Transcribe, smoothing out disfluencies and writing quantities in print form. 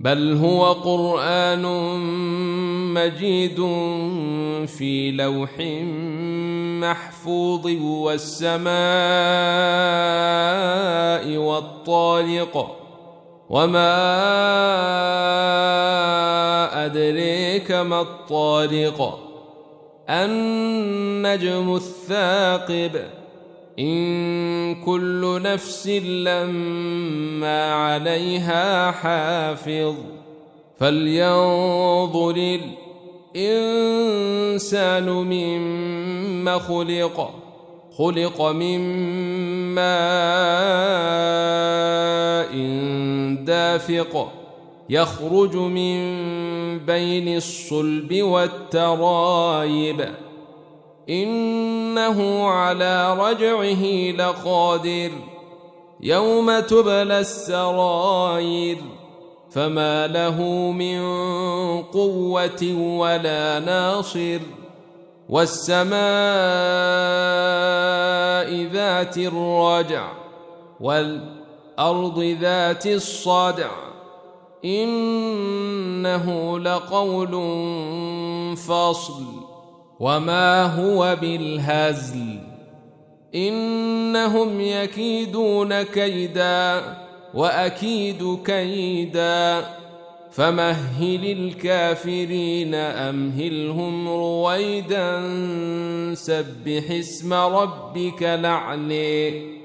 بل هو قرآن مجيد في لوح محفوظ والسماء والطارق وما أدريك ما الطارق النجم الثاقب إن كل نفس لما عليها حافظ فلينظر الإنسان مما خلق من ماء دافق يخرج من بين الصلب والترايب إنه على رجعه لقادر يوم تبلى السرائر فما له من قوة ولا ناصر والسماء ذات الرجع والأرض ذات الصدع إنه لقول فصل وما هو بالهزل إنهم يكيدون كيدا وأكيد كيدا فمهل الكافرين أمهلهم رويدا سبح اسم ربك الأعلى